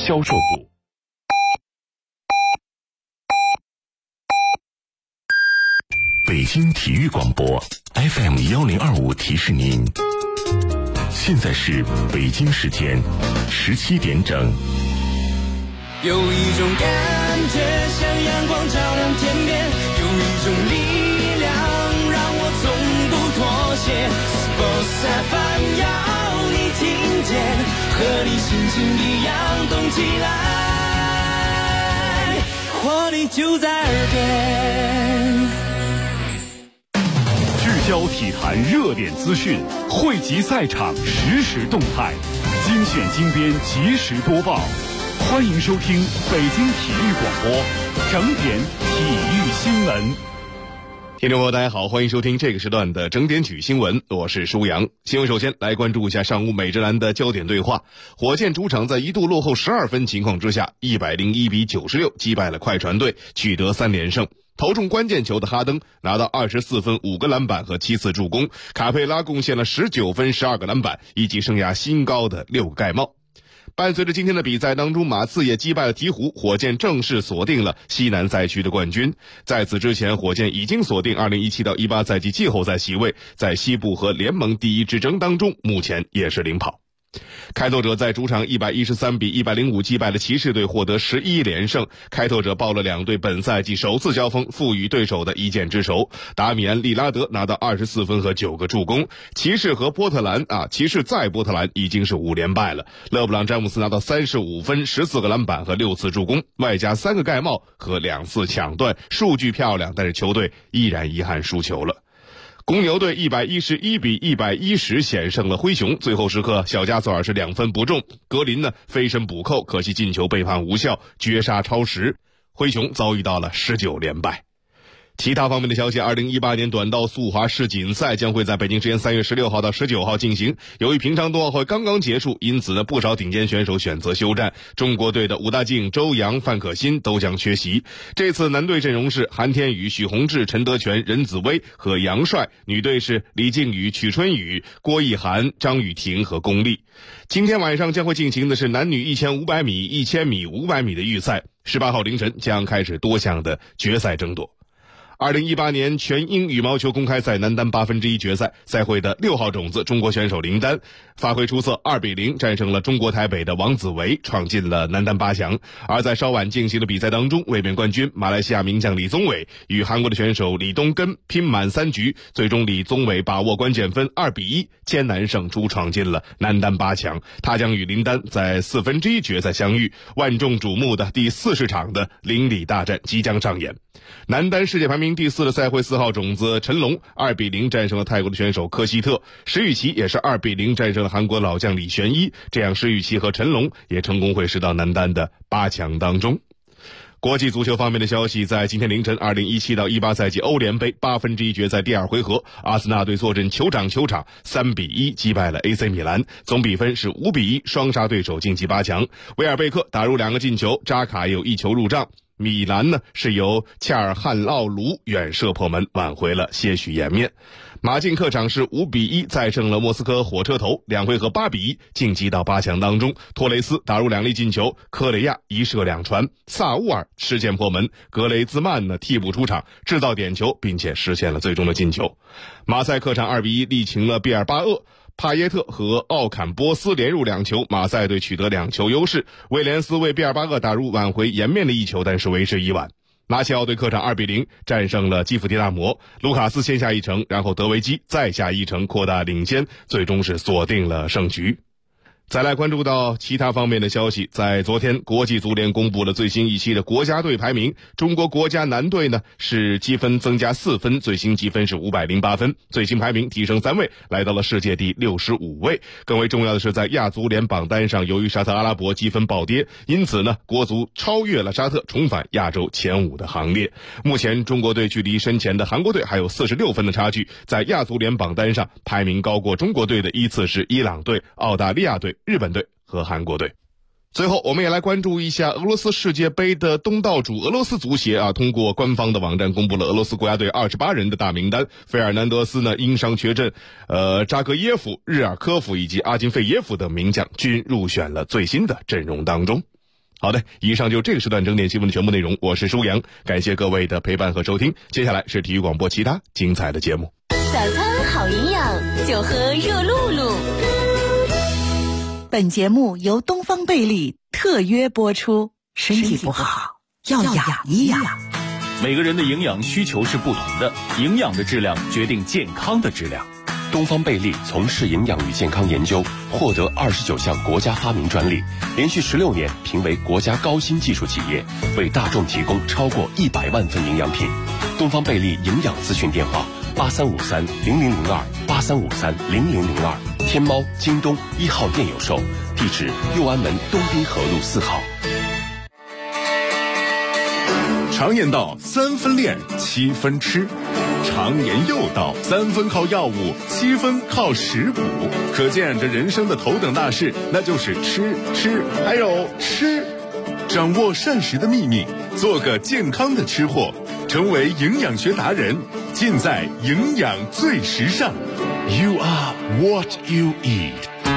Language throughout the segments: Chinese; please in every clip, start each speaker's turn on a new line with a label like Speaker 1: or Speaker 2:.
Speaker 1: 销售部。北京体育广播 FM1025 提示您，现在是北京时间17点整。
Speaker 2: 有一种感觉像阳光照亮天边，有一种力量让我从不妥协。Sports FM 要你听见，和你心情一样动起来，活力就在耳边。
Speaker 3: 聚焦体坛热点资讯，汇集赛场实时动态，精选精编及时播报。欢迎收听北京体育广播整点体育新闻。
Speaker 4: 听众朋友大家好，欢迎收听这个时段的整点体育新闻，我是舒阳。新闻首先来关注一下上午美职篮的焦点对话。火箭主场在一度落后12分情况之下，101-96击败了快船队，取得3连胜。投中关键球的哈登拿到24分、5个篮板和7次助攻，卡佩拉贡献了19分、12个篮板，以及生涯新高的6个盖帽。伴随着今天的比赛当中，马刺也击败了鹈鹕，火箭正式锁定了西南赛区的冠军。在此之前，火箭已经锁定2017-18赛季季后赛席位，在西部和联盟第一之争当中，目前也是领跑。开拓者在主场113-105击败了骑士队，获得11连胜。开拓者报了2队本赛季首次交锋，赋予对手的一箭之仇。达米安·利拉德拿到24分和9个助攻。骑士在波特兰已经是5连败了。勒布朗·詹姆斯拿到35分、14个篮板和6次助攻，外加3个盖帽和2次抢断，数据漂亮，但是球队依然遗憾输球了。公牛队111-110险胜了灰熊，最后时刻小加索尔是2分不中，格林呢飞身补扣，可惜进球被判无效，绝杀超时，灰熊遭遇到了19连败。其他方面的消息，2018年短道速滑世锦赛将会在北京时间3月16号到19号进行。由于平昌冬奥会刚刚结束，因此呢，不少顶尖选手选择休战。中国队的武大靖、周洋、范可新都将缺席。这次男队阵容是韩天宇、许宏志、陈德全、任子威和杨帅；女队是李靖宇、曲春雨、郭奕涵、张雨婷和龚丽。今天晚上将会进行的是男女1500米、1000米、500米的预赛。18号凌晨将开始多项的决赛争夺。2018年全英羽毛球公开赛男单1/8决赛，赛会的6号种子中国选手林丹发挥出色，2-0战胜了中国台北的王子维，闯进了男单8强。而在稍晚进行的比赛当中，卫冕冠军马来西亚名将李宗伟与韩国的选手李东根拼满3局，最终李宗伟把握关键分2-1艰难胜出，闯进了男单8强。他将与林丹在1/4决赛相遇，万众瞩目的第40场的邻里大战即将上演。男单世界排名第4的赛会4号种子陈龙2-0战胜了泰国的选手科希特，石宇奇也是2-0战胜了韩国老将李玄一，这样石宇奇和陈龙也成功会师到男单的8强当中。国际足球方面的消息，在今天凌晨2017-18赛季欧联杯1/8决赛第2回合，阿森纳队坐镇酋长3-1击败了 AC 米兰，总比分是5-1，双杀对手晋级8强。维尔贝克打入2个进球，扎卡也有1球入账。米兰呢是由恰尔汉奥卢远射破门，挽回了些许颜面。马竞客场是5-1再胜了莫斯科火车头，2回合8-1晋级到8强当中。托雷斯打入2粒进球，科雷亚1射2传，萨乌尔实践破门，格雷兹曼呢替补出场制造点球，并且实现了最终的进球。马赛客场2-1力擒了毕尔巴鄂，帕耶特和奥坎波斯连入2球，马赛队取得2球优势。威廉斯为毕尔巴鄂打入挽回颜面的1球，但是为时已晚。拉齐奥队客场2-0战胜了基辅迪纳摩，卢卡斯先下1城，然后德维基再下1城扩大领先，最终是锁定了胜局。再来关注到其他方面的消息，在昨天国际足联公布了最新一期的国家队排名，中国国家男队呢是积分增加4分，最新积分是508分，最新排名提升3位，来到了世界第65位。更为重要的是，在亚足联榜单上，由于沙特阿拉伯积分暴跌，因此呢国足超越了沙特，重返亚洲前5的行列。目前中国队距离身前的韩国队还有46分的差距，在亚足联榜单上排名高过中国队的依次是伊朗队、澳大利亚队、日本队和韩国队。最后我们也来关注一下俄罗斯世界杯的东道主俄罗斯足协通过官方的网站公布了俄罗斯国家队28人的大名单。费尔南德斯呢因伤缺阵，扎格耶夫、日尔科夫以及阿金费耶夫等名将均入选了最新的阵容当中。 好的，以上就这个时段整点新闻的全部内容，我是舒阳，感谢各位的陪伴和收听。接下来是体育广播其他精彩的节目。
Speaker 5: 早餐好营养，就喝热露露。
Speaker 6: 本节目由东方贝利特约播出。身体不好要养一养。
Speaker 3: 每个人的营养需求是不同的，营养的质量决定健康的质量。
Speaker 7: 东方贝利从事营养与健康研究，获得29项国家发明专利，连续16年评为国家高新技术企业，为大众提供超过100万份营养品。东方贝利营养咨询电话83530002，83530002，天猫、京东1号店有售，地址右安门东滨河路4号。
Speaker 8: 常言道3分练7分吃，常言又道3分靠药物7分靠食补，可见这人生的头等大事那就是吃还有吃。掌握膳食的秘密，做个健康的吃货，成为营养学达人，尽在营养最时尚。 You are what you eat。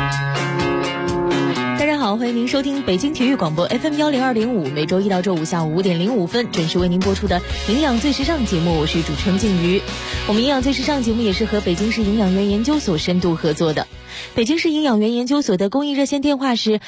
Speaker 9: 大家好，欢迎您收听北京体育广播 FM 102.5，每周一到周五下午5点05分准时为您播出的营养最时尚节目，我是主持人静瑜。我们营养最时尚节目也是和北京市营养园研究所深度合作的。北京市营养园研究所的公益热线电话是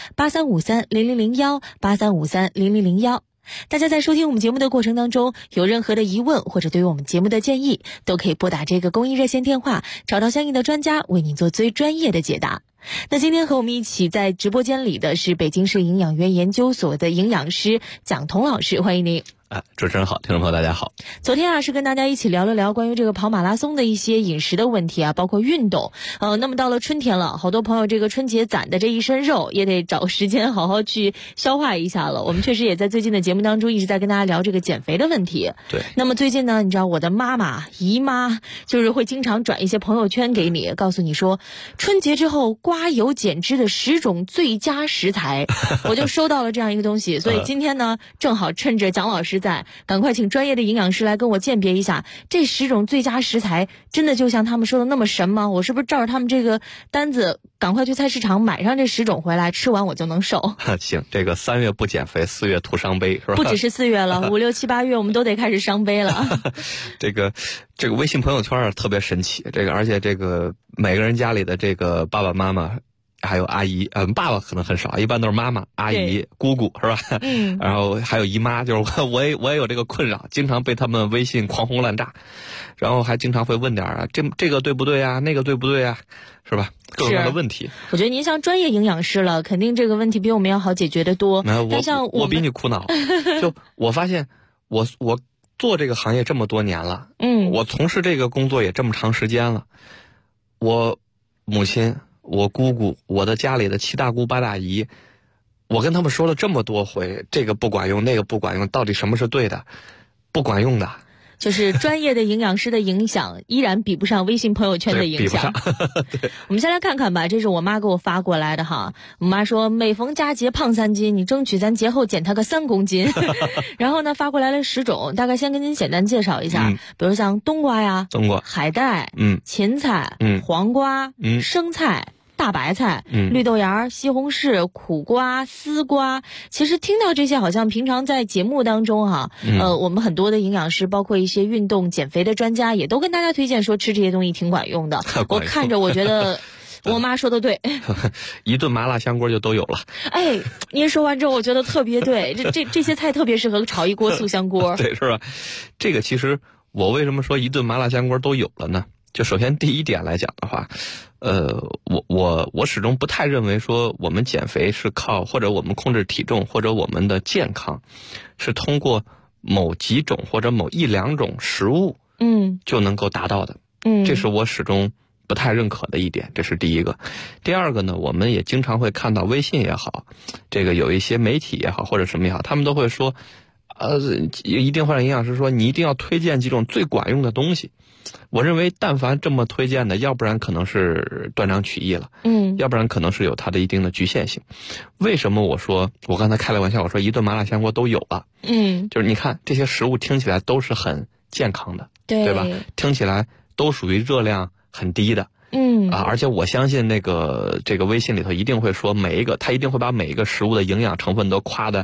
Speaker 9: 83530001，83530001。大家在收听我们节目的过程当中，有任何的疑问或者对于我们节目的建议，都可以拨打这个公益热线电话，找到相应的专家为您做最专业的解答。那今天和我们一起在直播间里的是北京市营养园研究所的营养师蒋彤老师，欢迎您。
Speaker 10: 主持人好，听众朋友大家好。
Speaker 9: 昨天是跟大家一起聊了聊关于这个跑马拉松的一些饮食的问题包括运动。那么到了春天了，好多朋友这个春节攒的这一身肉也得找时间好好去消化一下了。我们确实也在最近的节目当中一直在跟大家聊这个减肥的问题。
Speaker 10: 对。
Speaker 9: 那么最近呢，你知道我的妈妈、姨妈就是会经常转一些朋友圈给你，告诉你说春节之后刮油减脂的10种最佳食材。我就收到了这样一个东西，所以今天呢，正好趁着蒋老师在，赶快请专业的营养师来跟我鉴别一下，这10种最佳食材真的就像他们说的那么神吗？我是不是照着他们这个单子赶快去菜市场买上这10种回来，吃完我就能瘦？
Speaker 10: 行，这个3月不减肥，4月徒伤悲，是吧？
Speaker 9: 不只是4月了，5、6、7、8月我们都得开始伤悲了。
Speaker 10: 这个微信朋友圈特别神奇，而且这个每个人家里的这个爸爸妈妈还有阿姨，爸爸可能很少，一般都是妈妈、阿姨、姑姑，是吧？然后还有姨妈，就是我也有这个困扰，经常被他们微信狂轰滥炸，然后还经常会问点这个对不对啊，那个对不对啊，是吧？各种各样的问题。
Speaker 9: 我觉得您像专业营养师了，肯定这个问题比我们要好解决得多。但像
Speaker 10: 我比你苦恼，就我发现我做这个行业这么多年了，我从事这个工作也这么长时间了，我母亲、我姑姑、我的家里的7大姑8大姨，我跟他们说了这么多回，这个不管用，那个不管用，到底什么是对的？不管用的。
Speaker 9: 就是专业的营养师的影响依然比不上微信朋友圈的影响。我们先来看看吧，这是我妈给我发过来的哈。我妈说每逢佳节胖3斤，你争取咱节后减她个3公斤。然后呢发过来了10种，大概先跟您简单介绍一下，比如像冬瓜呀、海带、芹菜、黄瓜、生菜、大白菜、绿豆芽、西红柿、苦瓜、丝瓜。其实听到这些好像平常在节目当中我们很多的营养师包括一些运动减肥的专家也都跟大家推荐说吃这些东西挺管用的。我看着我觉得我妈说的对。
Speaker 10: 一顿麻辣香锅就都有了。
Speaker 9: 您说完之后我觉得特别对，这些菜特别适合炒一锅醋香锅。
Speaker 10: 对，是吧？这个其实我为什么说一顿麻辣香锅都有了呢？就首先第一点来讲的话，我始终不太认为说我们减肥是靠，或者我们控制体重，或者我们的健康是通过某几种或者某1、2种食物就能够达到的。这是我始终不太认可的一点，这是第一个。第二个呢，我们也经常会看到微信也好，这个有一些媒体也好或者什么也好，他们都会说一定会让营养师说你一定要推荐几种最管用的东西。我认为但凡这么推荐的，要不然可能是断章取义了，要不然可能是有它的一定的局限性。为什么我刚才开了玩笑，我说一顿麻辣香锅都有了，就是你看这些食物听起来都是很健康的，对吧？听起来都属于热量很低的，而且我相信这个微信里头一定会说他一定会把每一个食物的营养成分都夸得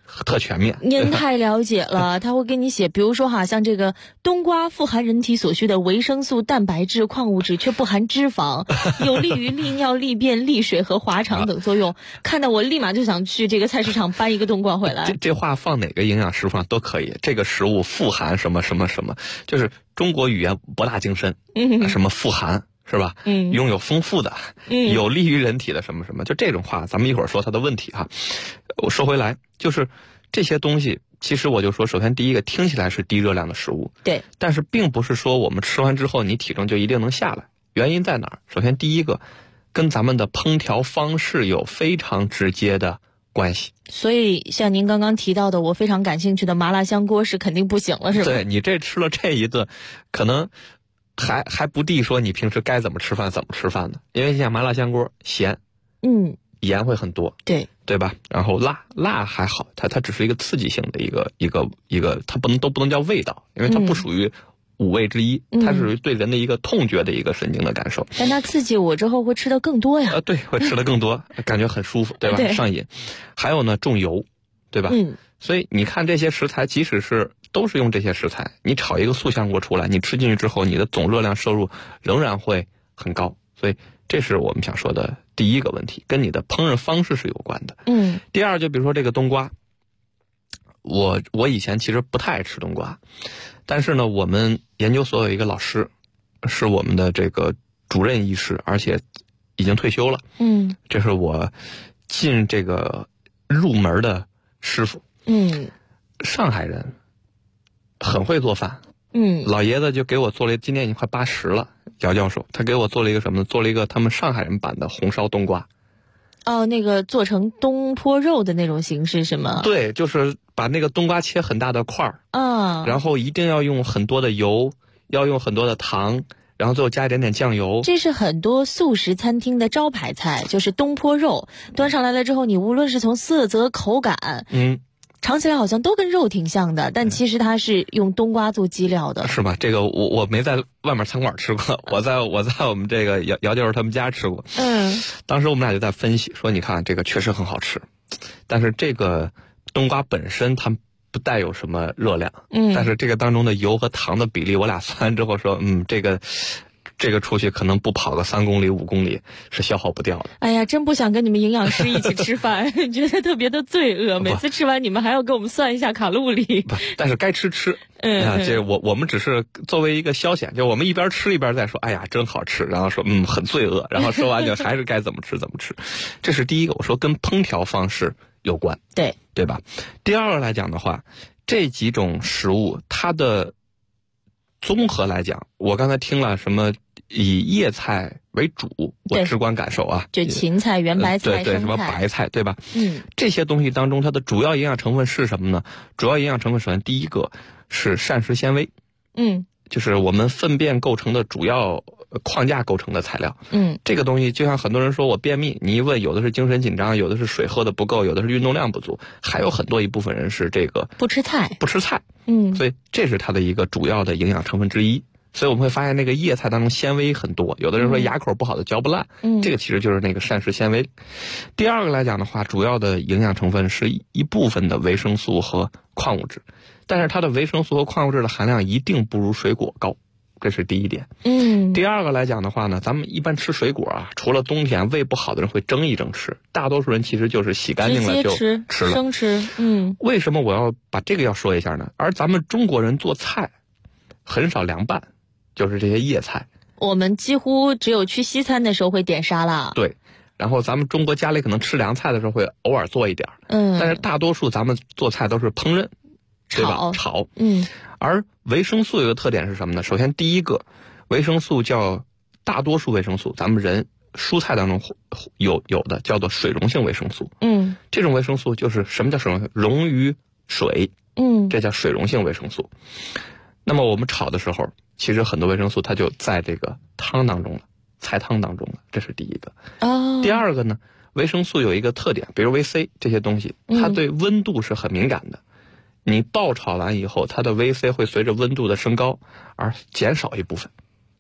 Speaker 10: 特全面。
Speaker 9: 您太了解了，他会给你写，比如说哈，像这个冬瓜富含人体所需的维生素、蛋白质、矿物质，却不含脂肪，有利于利尿、利便、利水和滑肠等作用。看得我立马就想去这个菜市场搬一个冬瓜回来。
Speaker 10: 这话放哪个营养食谱上都可以。这个食物富含什么什么什么，就是中国语言博大精深，什么富含。是吧？拥有丰富的，有利于人体的什么什么，就这种话，咱们一会儿说它的问题哈。我说回来，就是这些东西，其实我就说，首先第一个，听起来是低热量的食物，
Speaker 9: 对，
Speaker 10: 但是并不是说我们吃完之后你体重就一定能下来。原因在哪儿？首先第一个，跟咱们的烹调方式有非常直接的关系。
Speaker 9: 所以像您刚刚提到的，我非常感兴趣的麻辣香锅是肯定不行了，是吧？
Speaker 10: 对，你这吃了这一顿，可能还不地说你平时该怎么吃饭呢？因为像麻辣香锅咸，盐会很多，对吧？然后辣还好，它只是一个刺激性的一个，它都不能叫味道，因为它不属于五味之一，它是属于对人的一个痛觉的一个神经的感受。
Speaker 9: 但它刺激我之后会吃的更多呀。
Speaker 10: 对，会吃的更多，感觉很舒服，对吧？
Speaker 9: 对，
Speaker 10: 上瘾。还有呢，重油，对吧？所以你看这些食材，即使是都是用这些食材，你炒一个素香锅出来，你吃进去之后，你的总热量摄入仍然会很高。所以这是我们想说的第一个问题，跟你的烹饪方式是有关的。第二，就比如说这个冬瓜，我以前其实不太爱吃冬瓜，但是呢，我们研究所有一个老师，是我们的这个主任医师，而且已经退休了。这是我进这个入门的师傅。上海人，很会做饭。老爷子就给我做了，今年已经快80了，姚教授，他给我做了一个什么呢？做了一个他们上海人版的红烧冬瓜。
Speaker 9: 哦，那个做成东坡肉的那种形式是吗？
Speaker 10: 对，就是把那个冬瓜切很大的块儿，然后一定要用很多的油，要用很多的糖，然后最后加一点点酱油。
Speaker 9: 这是很多素食餐厅的招牌菜，就是东坡肉。端上来了之后，你无论是从色泽、口感，尝起来好像都跟肉挺像的，但其实它是用冬瓜做基料的，
Speaker 10: 是吧？这个我没在外面餐馆吃过，我在我们这个姚教授他们家吃过。当时我们俩就在分析说，你看这个确实很好吃，但是这个冬瓜本身它不带有什么热量，但是这个当中的油和糖的比例，我俩算完之后说，这个出去可能不跑个3公里5公里是消耗不掉的。
Speaker 9: 哎呀，真不想跟你们营养师一起吃饭，觉得特别的罪恶。每次吃完你们还要给我们算一下卡路里。
Speaker 10: 但是该吃。这我们只是作为一个消遣，就我们一边吃一边在说，哎呀真好吃，然后说很罪恶，然后说完就还是该怎么吃怎么吃。这是第一个，我说跟烹调方式有关，对吧？第二个来讲的话，这几种食物它的综合来讲，我刚才听了什么以叶菜为主，我直观感受啊，
Speaker 9: 就芹菜、圆白菜、
Speaker 10: 对什么白菜，对吧？这些东西当中，它的主要营养成分是什么呢？主要营养成分首先第一个是膳食纤维，就是我们粪便构成的主要框架构成的材料。这个东西就像很多人说我便秘，你一问，有的是精神紧张，有的是水喝的不够，有的是运动量不足，还有很多一部分人是这个
Speaker 9: 不吃菜。
Speaker 10: 所以这是它的一个主要的营养成分之一。所以我们会发现那个叶菜当中纤维很多，有的人说牙口不好的嚼不烂，这个其实就是那个膳食纤维。第二个来讲的话，主要的营养成分是一部分的维生素和矿物质，但是它的维生素和矿物质的含量一定不如水果高，这是第一点。第二个来讲的话呢，咱们一般吃水果啊，除了冬天胃不好的人会蒸一蒸吃，大多数人其实就是洗干净了就吃了，
Speaker 9: 生吃。
Speaker 10: 为什么我要把这个要说一下呢？而咱们中国人做菜很少凉拌，就是这些叶菜，
Speaker 9: 我们几乎只有去西餐的时候会点沙拉。
Speaker 10: 对，然后咱们中国家里可能吃凉菜的时候会偶尔做一点，但是大多数咱们做菜都是烹饪，对吧？炒。而维生素有个特点是什么呢？首先第一个，维生素叫大多数维生素，咱们人蔬菜当中有的叫做水溶性维生素。这种维生素就是什么叫水溶性？溶于水。这叫水溶性维生素。那么我们炒的时候，其实很多维生素它就在这个汤当中了，菜汤当中了，这是第一个。第二个呢，维生素有一个特点，比如维 C 这些东西，它对温度是很敏感的。你爆炒完以后，它的维 C 会随着温度的升高而减少一部分，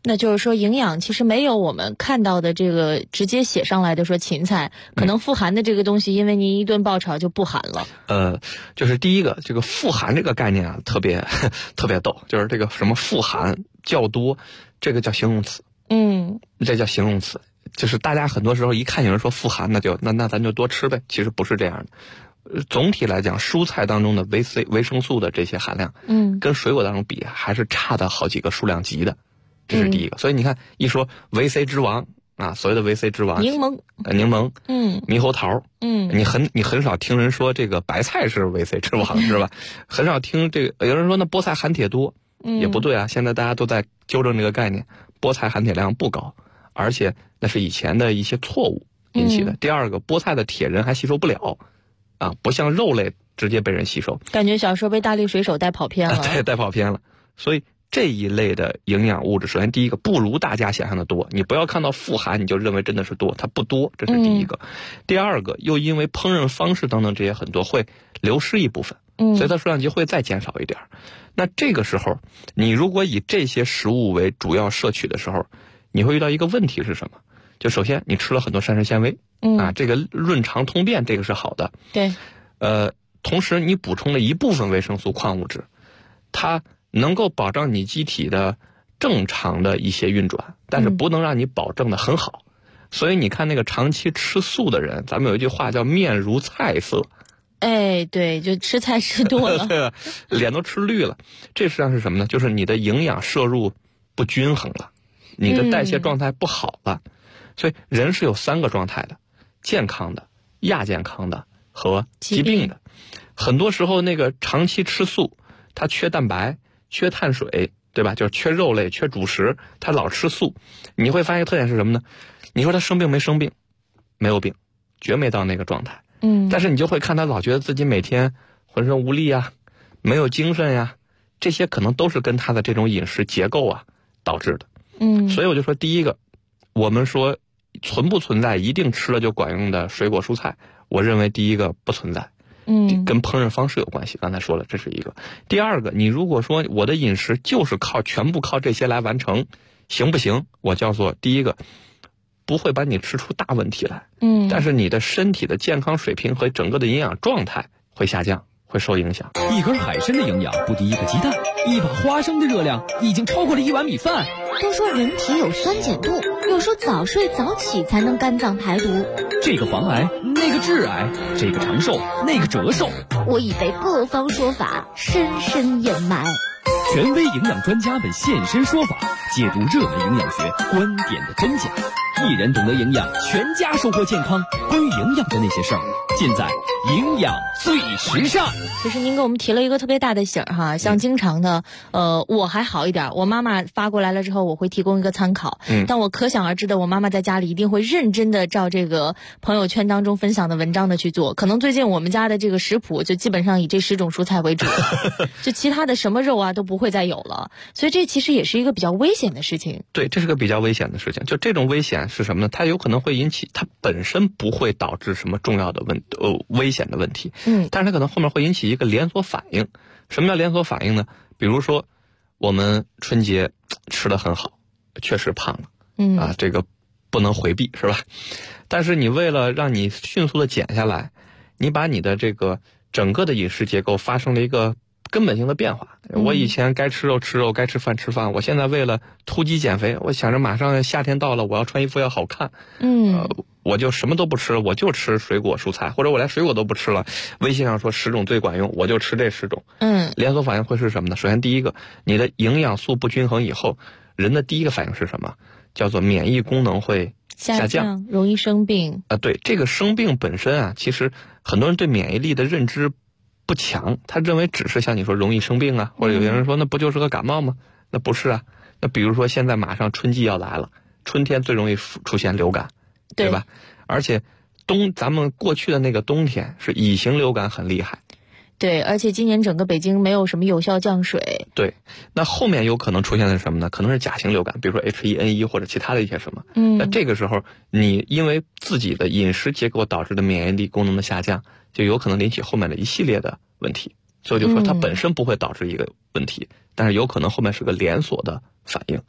Speaker 9: 那就是说，营养其实没有我们看到的这个直接写上来的说芹菜，可能富含的这个东西，因为您一顿爆炒就不含了。
Speaker 10: 就是第一个，这个富含这个概念啊，特别逗，就是这个什么富含较多，这个叫形容词。这叫形容词，就是大家很多时候一看有人说富含，那咱就多吃呗，其实不是这样的。总体来讲，蔬菜当中的维生素的这些含量，跟水果当中比还是差的好几个数量级的。这是第一个，所以你看，一说维 C 之王啊，所谓的维 C 之王，
Speaker 9: 柠檬，
Speaker 10: 猕猴桃，你很少听人说这个白菜是维 C 之王，是吧？很少听这个，有人说那菠菜含铁多，也不对啊。现在大家都在纠正这个概念，菠菜含铁量不高，而且那是以前的一些错误引起的。第二个，菠菜的铁人还吸收不了，啊，不像肉类直接被人吸收。
Speaker 9: 感觉小时候被大力水手带跑偏了，
Speaker 10: 对，带跑偏了，所以。这一类的营养物质，首先第一个不如大家想象的多，你不要看到富含你就认为真的是多，它不多，这是第一个。第二个，又因为烹饪方式等等这些很多会流失一部分，所以它数量级会再减少一点。那这个时候，你如果以这些食物为主要摄取的时候，你会遇到一个问题是什么？就首先你吃了很多膳食纤维，这个润肠通便，这个是好的。
Speaker 9: 对。
Speaker 10: 同时你补充了一部分维生素矿物质，它能够保障你机体的正常的一些运转，但是不能让你保证的很好。所以你看那个长期吃素的人，咱们有一句话叫面如菜色。
Speaker 9: 哎，对，就吃菜吃多了，
Speaker 10: 对吧？脸都吃绿了。这实际上是什么呢？就是你的营养摄入不均衡了，你的代谢状态不好了。所以人是有3个状态的：健康的、亚健康的和疾病的。很多时候那个长期吃素，它缺蛋白、缺碳水，对吧？就是缺肉类、缺主食，他老吃素，你会发现特点是什么呢？你说他生病没生病？没有病，绝没到那个状态。但是你就会看他老觉得自己每天浑身无力啊，没有精神呀，这些可能都是跟他的这种饮食结构啊导致的。所以我就说，第一个，我们说存不存在一定吃了就管用的水果蔬菜，我认为第一个不存在。跟烹饪方式有关系，刚才说了，这是一个。第二个，你如果说我的饮食就是全部靠这些来完成，行不行？我叫做第一个，不会把你吃出大问题来。但是你的身体的健康水平和整个的营养状态会下降，会受影响。
Speaker 11: 一根海参的营养不敌一个鸡蛋，一把花生的热量已经超过了1碗米饭。
Speaker 12: 都说人体有酸碱度，又说早睡早起才能肝脏排毒。
Speaker 11: 这个防癌，那个致癌，这个长寿，那个折寿。
Speaker 12: 我已被各方说法深深掩埋。
Speaker 11: 权威营养专家们现身说法，解读热门营养学观点的真假。一人懂得营养，全家收获健康。关于营养的那些事儿，尽在营养最时尚。
Speaker 9: 其实您给我们提了一个特别大的醒哈，像经常的，我还好一点，我妈妈发过来了之后，我会提供一个参考。但我可想而知的，我妈妈在家里一定会认真的照这个朋友圈当中分享的文章的去做。可能最近我们家的这个食谱就基本上以这10种蔬菜为主，就其他的什么肉啊都不会再有了。所以这其实也是一个比较危险的事情。
Speaker 10: 对，这是个比较危险的事情。就这种危险是什么呢？它有可能会引起，它本身不会导致什么重要的危险的问题。但是它可能后面会引起一个连锁反应。什么叫连锁反应呢？比如说我们春节吃得很好，确实胖了，这个不能回避，是吧？但是你为了让你迅速的减下来，你把你的这个整个的饮食结构发生了一个根本性的变化。我以前该吃肉吃肉，该吃饭吃饭，我现在为了突击减肥，我想着马上夏天到了，我要穿衣服要好看，我就什么都不吃，我就吃水果蔬菜，或者我连水果都不吃了。微信上说10种最管用，我就吃这10种。连锁反应会是什么呢？首先第一个，你的营养素不均衡以后，人的第一个反应是什么？叫做免疫功能会下降，
Speaker 9: 容易生病。
Speaker 10: 对，这个生病本身啊，其实很多人对免疫力的认知不强，他认为只是像你说容易生病啊，或者有些人说那不就是个感冒吗？那不是啊。那比如说现在马上春季要来了，春天最容易出现流感，对吧？而且咱们过去的那个冬天是乙型流感很厉害。
Speaker 9: 对，而且今年整个北京没有什么有效降水。
Speaker 10: 对，那后面有可能出现的是什么呢？可能是甲型流感，比如说 H1N1 或者其他的一些什么。那这个时候你因为自己的饮食结构导致的免疫力功能的下降，就有可能引起后面的一系列的问题。所以就说它本身不会导致一个问题，但是有可能后面是个连锁的反应。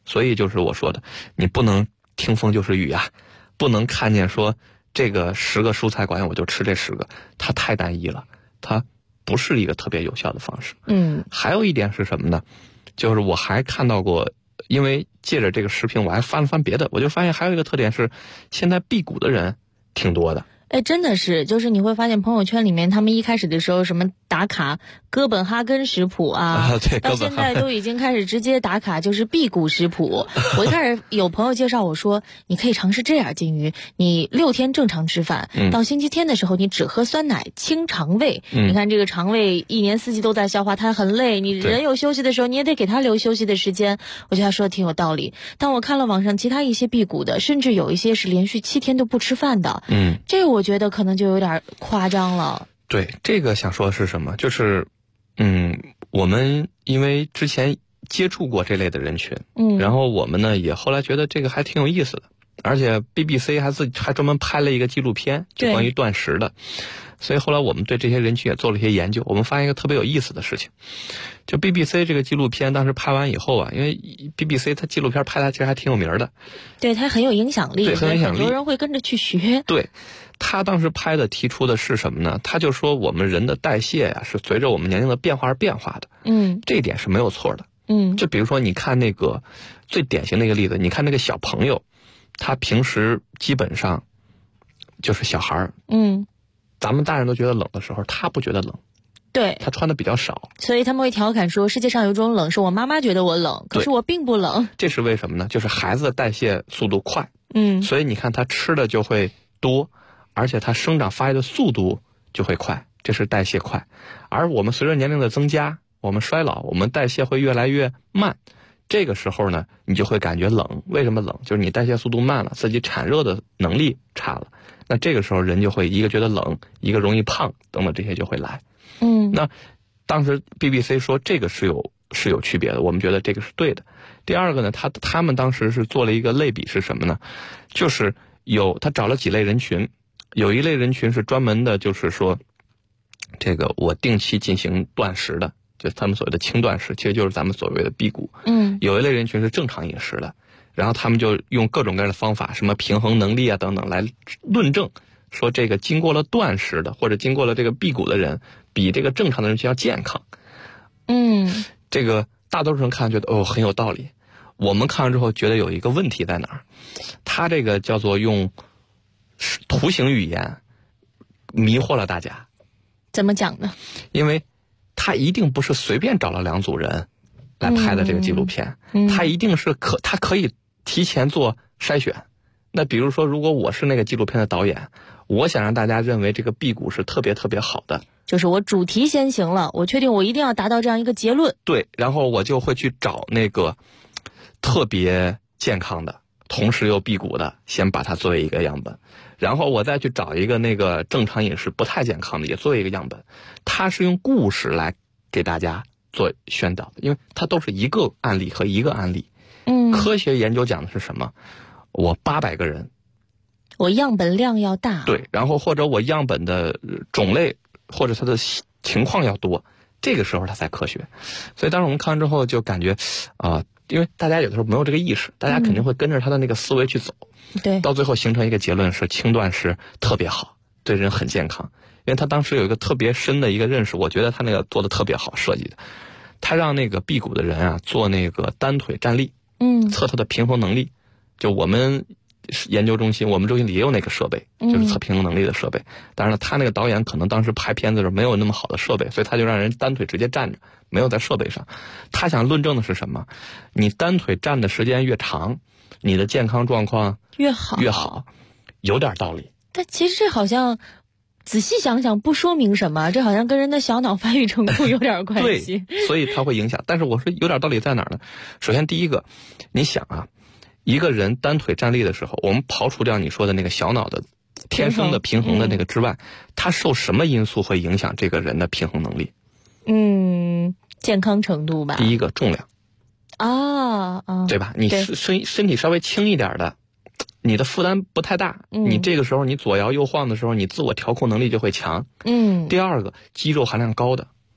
Speaker 10: 所以就是我说的，你不能听风就是雨啊，不能看见说这个10个蔬菜馆我就吃这10个，它太单一了，它不是一个特别有效的方式。还有一点是什么呢？就是我还看到过，因为借着这个视频我还翻了翻别的，我就发现还有一个特点是，现在辟谷的人挺多的。
Speaker 9: 真的是，就是你会发现朋友圈里面，他们一开始的时候什么打卡哥本哈根食谱
Speaker 10: 对，
Speaker 9: 到现在都已经开始直接打卡就是辟谷食谱。我一开始有朋友介绍我说，你可以尝试这样，金鱼，你6天正常吃饭，到星期天的时候你只喝酸奶，清肠胃。你看这个肠胃一年4季都在消化，它很累，你人有休息的时候，你也得给它留休息的时间。我觉得他说的挺有道理。但我看了网上其他一些辟谷的，甚至有一些是连续7天都不吃饭的。这个我觉得可能就有点夸张了。
Speaker 10: 对，这个想说的是什么？就是我们因为之前接触过这类的人群，然后我们呢也后来觉得这个还挺有意思的，而且 BBC 还专门拍了一个纪录片，就关于断食的。所以后来我们对这些人群也做了一些研究，我们发现一个特别有意思的事情，就 BBC 这个纪录片当时拍完以后啊，因为 BBC 它纪录片拍的其实还挺有名的，
Speaker 9: 对，它很有影响力，
Speaker 10: 对，很有影响力，
Speaker 9: 很多人会跟着去学。
Speaker 10: 对，他当时拍的提出的是什么呢？他就说我们人的代谢呀是随着我们年龄的变化而变化的，这一点是没有错的。就比如说你看那个最典型的一个例子，你看那个小朋友，他平时基本上就是小孩儿，咱们大人都觉得冷的时候，他不觉得冷，
Speaker 9: 对，
Speaker 10: 他穿的比较少，
Speaker 9: 所以他们会调侃说，世界上有一种冷是我妈妈觉得我冷，可是我并不冷。
Speaker 10: 这是为什么呢？就是孩子的代谢速度快，所以你看他吃的就会多，而且他生长发育的速度就会快，这是代谢快。而我们随着年龄的增加，我们衰老，我们代谢会越来越慢，这个时候呢，你就会感觉冷。为什么冷？就是你代谢速度慢了，自己产热的能力差了。那这个时候人就会一个觉得冷，一个容易胖，等等这些就会来。那当时 BBC 说这个是有区别的，我们觉得这个是对的。第二个呢，他们当时是做了一个类比是什么呢？就是他找了几类人群，有一类人群是专门的，就是说这个我定期进行断食的，就是他们所谓的轻断食，其实就是咱们所谓的辟谷。有一类人群是正常饮食的，然后他们就用各种各样的方法，什么平衡能力啊等等来论证，说这个经过了断食的或者经过了这个辟谷的人，比这个正常的人群要健康。这个大多数人看觉得很有道理，我们看完之后觉得有一个问题在哪儿？他这个叫做用图形语言迷惑了大家。
Speaker 9: 怎么讲呢？
Speaker 10: 因为他一定不是随便找了2组人来拍的这个纪录片，他一定是他可以提前做筛选。那比如说，如果我是那个纪录片的导演，我想让大家认为这个辟谷是特别特别好的，
Speaker 9: 就是我主题先行了，我确定我一定要达到这样一个结论。
Speaker 10: 对，然后我就会去找那个特别健康的，同时又辟谷的，先把它作为一个样本，然后我再去找一个那个正常饮食不太健康的，也作为一个样本。它是用故事来给大家做宣导的，因为它都是一个案例和一个案例。科学研究讲的是什么？我800个人，
Speaker 9: 我样本量要大，
Speaker 10: 对，然后或者我样本的种类或者它的情况要多，这个时候它才科学。所以当时我们看完之后就感觉因为大家有的时候没有这个意识，大家肯定会跟着他的那个思维去走，
Speaker 9: 对，
Speaker 10: 到最后形成一个结论是轻断食特别好，对人很健康。因为他当时有一个特别深的一个认识，我觉得他那个做的特别好设计的，他让那个辟谷的人啊做那个单腿站立，测他的平衡能力。就我们研究中心，我们中心里也有那个设备，就是测平衡能力的设备。当然了，他那个导演可能当时拍片子的时候没有那么好的设备，所以他就让人单腿直接站着，没有在设备上。他想论证的是什么？你单腿站的时间越长，你的健康状况越好，有点道理。
Speaker 9: 但其实这好像仔细想想不说明什么，这好像跟人的小脑发育程度有点关系。
Speaker 10: 对，所以它会影响。但是我说有点道理在哪儿呢？首先第一个，你想啊，一个人单腿站立的时候，我们刨除掉你说的那个小脑的天生的平衡的那个之外，他受什么因素会影响这个人的平衡能力？
Speaker 9: 健康程度吧。
Speaker 10: 第一个重量
Speaker 9: 对
Speaker 10: 吧？你身体稍微轻一点的，你的负担不太大，你这个时候你左摇右晃的时候，你自我调控能力就会强。第二个，肌肉含量高的，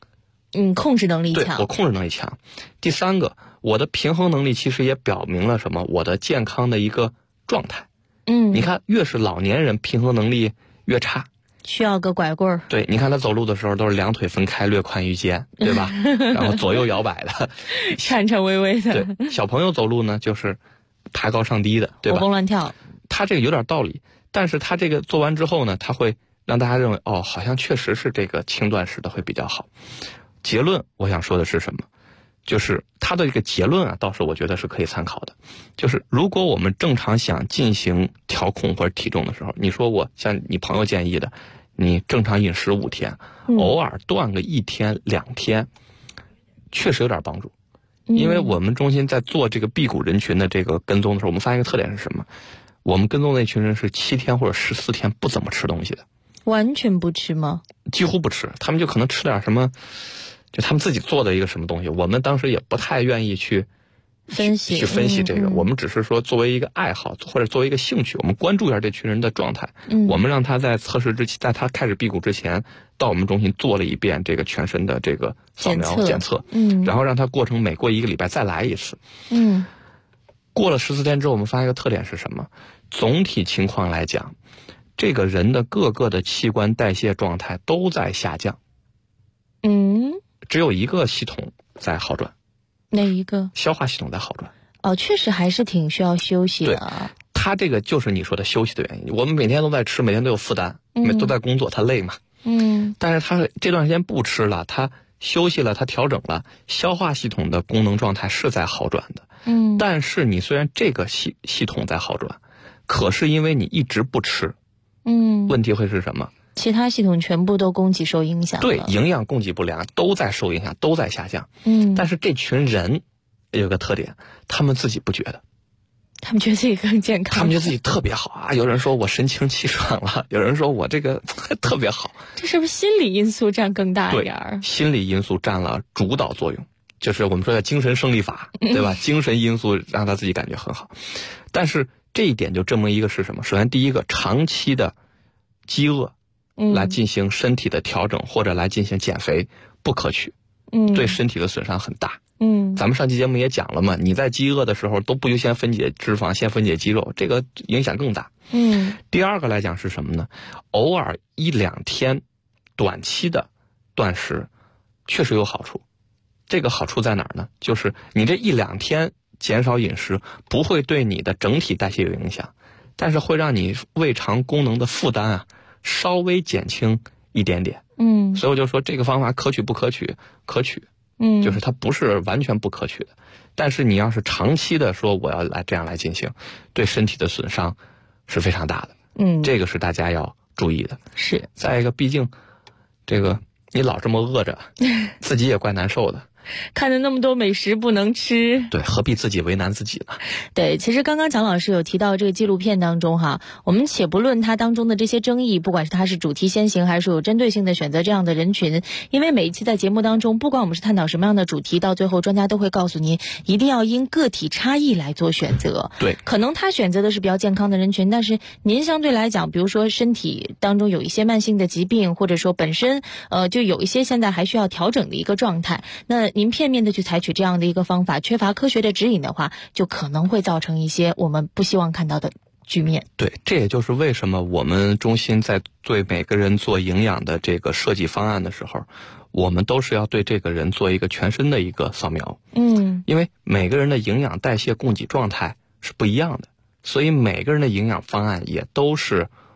Speaker 9: 控制能力强。
Speaker 10: 对，我控制能力强。第三个，我的平衡能力其实也表明了什么？我的健康的一个状态。你看，越是老年人平衡能力越差，
Speaker 9: 需要个拐棍儿。
Speaker 10: 对，你看他走路的时候都是两腿分开，略宽于肩，对吧？然后左右摇摆的，
Speaker 9: 颤颤巍巍的。
Speaker 10: 对，小朋友走路呢就是抬高上低的，对吧？
Speaker 9: 活蹦乱跳。
Speaker 10: 他这个有点道理，但是他这个做完之后呢，他会让大家认为好像确实是这个轻断食的会比较好。结论我想说的是什么？就是他的这个结论啊，倒是我觉得是可以参考的。就是如果我们正常想进行调控或者体重的时候，你说我像你朋友建议的，你正常饮食5天，偶尔断个1天2天，确实有点帮助。因为我们中心在做这个辟谷人群的这个跟踪的时候，我们发现一个特点是什么？我们跟踪那群人是7天或者14天不怎么吃东西的。
Speaker 9: 完全不吃吗？
Speaker 10: 几乎不吃，他们就可能吃点什么，就他们自己做的一个什么东西。我们当时也不太愿意去分析这个，我们只是说作为一个爱好或者作为一个兴趣，我们关注一下这群人的状态。我们让他在测试之前，在他开始辟谷之前，到我们中心做了一遍这个全身的这个扫描检测，然后让他过程每过1个礼拜再来一次。过了14天之后，我们发现一个特点是什么？总体情况来讲，这个人的各个的器官代谢状态都在下降。只有一个系统在好转。
Speaker 9: 哪一个？
Speaker 10: 消化系统在好转。
Speaker 9: 确实还是挺需要休息的。
Speaker 10: 对，他这个就是你说的休息的原因。我们每天都在吃，每天都有负担，都在工作，他累嘛。但是他这段时间不吃了，他休息了，他调整了，消化系统的功能状态是在好转的。但是你虽然这个系统在好转，可是因为你一直不吃，问题会是什么？
Speaker 9: 其他系统全部都供给受影响了。
Speaker 10: 对，营养供给不良，都在受影响，都在下降。但是这群人有个特点，他们自己不觉得，
Speaker 9: 他们觉得自己更健康，
Speaker 10: 他们觉得自己特别好啊。有人说我神清气爽了，有人说我这个特别好。
Speaker 9: 这是不是心理因素占更大一点？
Speaker 10: 对，心理因素占了主导作用，就是我们说的精神胜利法，对吧？精神因素让他自己感觉很好。但是这一点就证明一个是什么？首先第一个，长期的饥饿来进行身体的调整或者来进行减肥不可取，对身体的损伤很大。咱们上期节目也讲了嘛，你在饥饿的时候都不优先分解脂肪，先分解肌肉，这个影响更大。第二个来讲是什么呢？偶尔1、2天短期的断食确实有好处。这个好处在哪儿呢？就是你这1、2天减少饮食不会对你的整体代谢有影响，但是会让你胃肠功能的负担啊稍微减轻一点点。所以我就说这个方法可取不可取？可取。就是它不是完全不可取的，但是你要是长期的说我要来这样来进行，对身体的损伤是非常大的。这个是大家要注意的。
Speaker 9: 是。
Speaker 10: 再一个，毕竟这个你老这么饿着，自己也怪难受的。
Speaker 9: 看着那么多美食不能吃，
Speaker 10: 对，何必自己为难自己呢？
Speaker 9: 对，其实刚刚蒋老师有提到这个纪录片当中哈，我们且不论它当中的这些争议，不管是它是主题先行还是有针对性的选择这样的人群，因为每一期在节目当中，不管我们是探讨什么样的主题，到最后专家都会告诉您，一定要因个体差异来做选择。
Speaker 10: 对，
Speaker 9: 可能他选择的是比较健康的人群，但是您相对来讲，比如说身体当中有一些慢性的疾病，或者说本身就有一些现在还需要调整的一个状态，那您片面的去采取这样的一个方法，缺乏科学的指引的话，就可能会造成一些我们不希望看到的局面。
Speaker 10: 对，这也就是为什么我们中心在对每个人做营养的这个设计方案的时候，我们都是要对这个人做一个全身的一个扫描。因为每个人的营养代谢供给状态是不一样的，所以每个人的营养方案也都是